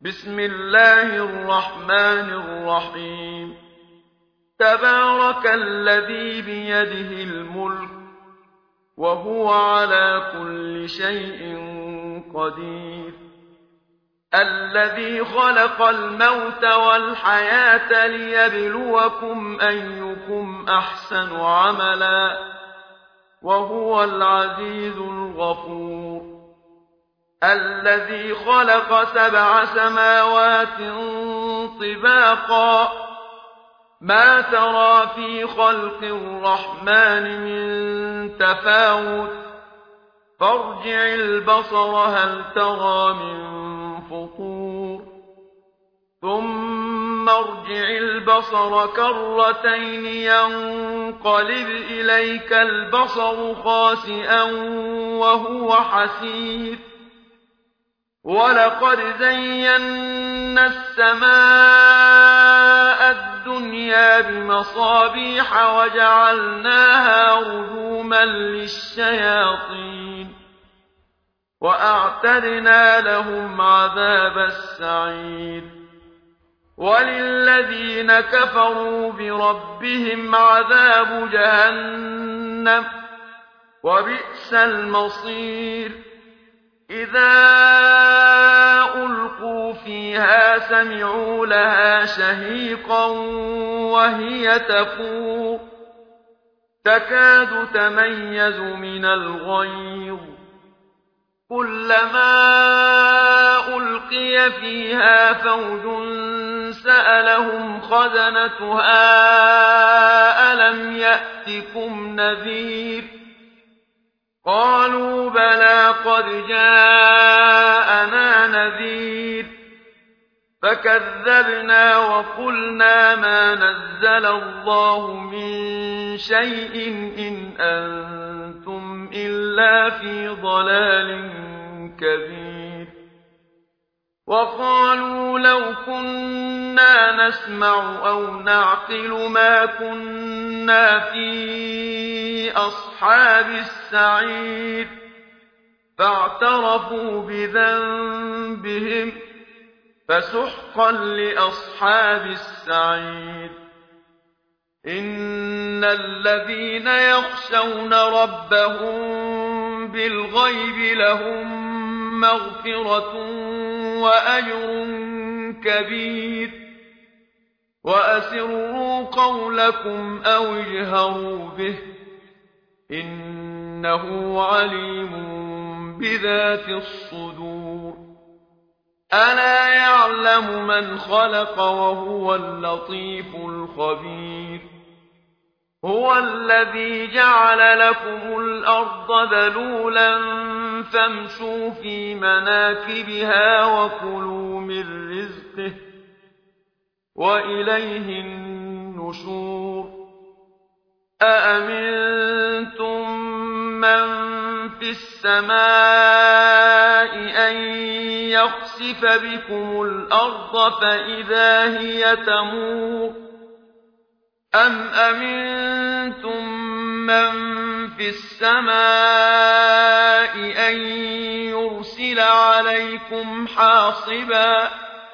بسم الله الرحمن الرحيم. تبارك الذي بيده الملك وهو على كل شيء قدير. الذي خلق الموت والحياة ليبلوكم أيكم أحسن عملا وهو العزيز الغفور. الذي خلق 7 سماوات طباقا ما ترى في خلق الرحمن من تفاوت فارجع البصر هل ترى من فطور ثم ارجع البصر كرتين ينقلب إليك البصر خاسئا وهو حسير. ولقد زينا السماء الدنيا بمصابيح وجعلناها رجوما للشياطين وأعتدنا لهم عذاب السعير. وللذين كفروا بربهم عذاب جهنم وبئس المصير. إذا ألقوا فيها سمعوا لها شهيقا وهي تفور تكاد تميز من الغيظ كلما ألقي فيها فوج سألهم خزنتها ألم يأتكم نذير قالوا بلى قد جاءنا نذير فكذبنا وقلنا ما نزل الله من شيء إن أنتم إلا في ضلال كبير. وقالوا لو كنا نسمع أو نعقل ما كنا في أصحاب السعير فاعترفوا بذنبهم فسحقا لأصحاب السعير. إن الذين يخشون ربهم بالغيب لهم مغفرة وأجر كبير. وأسروا قولكم أو اجهروا به إنه عليم بذات الصدور. ألا يعلم من خلق وهو اللطيف الخبير. هو الذي جعل لكم الأرض ذلولا فامشوا في مناكبها وكلوا من رزقه وإليه النشور. أأمنتم من في السماء أن يخسف بكم الأرض فإذا هي تمور أم أمنتم من في السماء أن يرسل عليكم حاصبا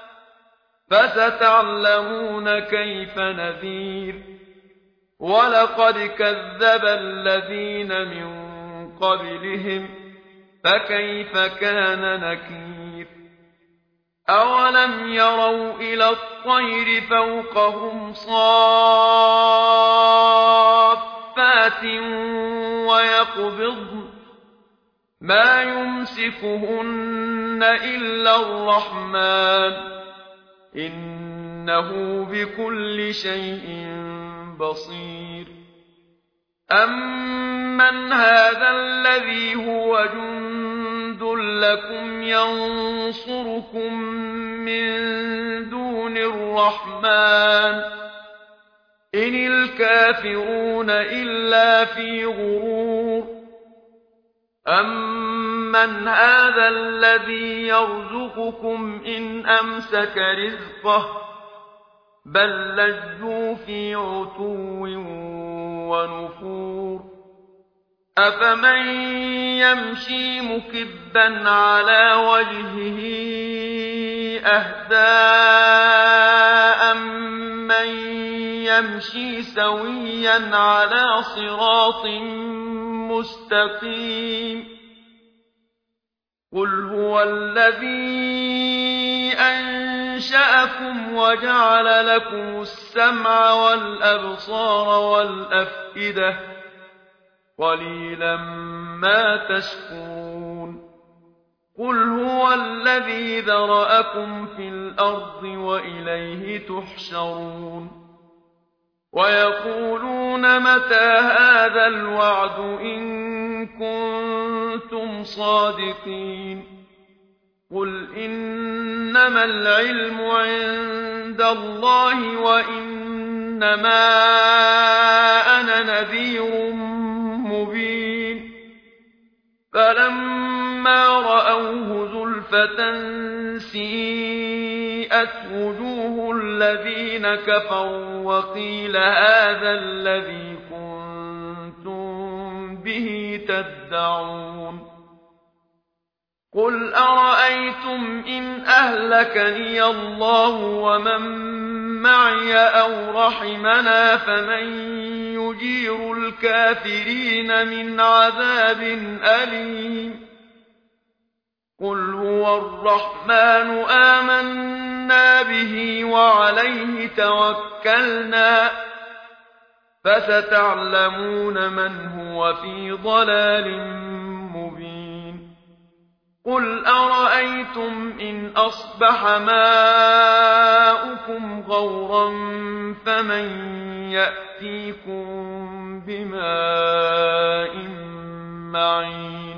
فستعلمون كيف نذير. ولقد كذب الذين من قبلهم فكيف كان نكير. أولم يروا إلى الطير فوقهم صافات ويقبضن ما يمسكهن إلا الرحمن إنه بكل شيء بصير. أمن هذا الذي هو جند لكم ينصركم من دون الرحمن إن الكافرون إلا في غرور. أمن هذا الذي يرزقكم إن أمسك رزقه بل لجوا في عتو ونفور. أفمن يمشي مكبا على وجهه أهدى أمن يمشي سويا على صراط مستقيم قل هو الذي أنشأكم وجعل لكم السمع والأبصار والأفئدة قليلا ما تشكرون قل هو الذي ذرأكم في الأرض وإليه تحشرون ويقولون متى هذا الوعد إن كنتم صادقين قل إنما العلم عند الله وإنما أنا نذير مبين فلما رأوه زلفة سيئت وجوه الذين كفروا وقيل هذا الذي كنتم به تدعون قل أرأيتم إن أهلكني الله ومن معي أو رحمنا فمن يجير الكافرين من عذاب أليم قل هو الرحمن آمنا به وعليه توكلنا فستعلمون من هو في ضلال مبين قل أرأيتم إن أصبح ماؤكم غورا فمن يأتيكم بماء معين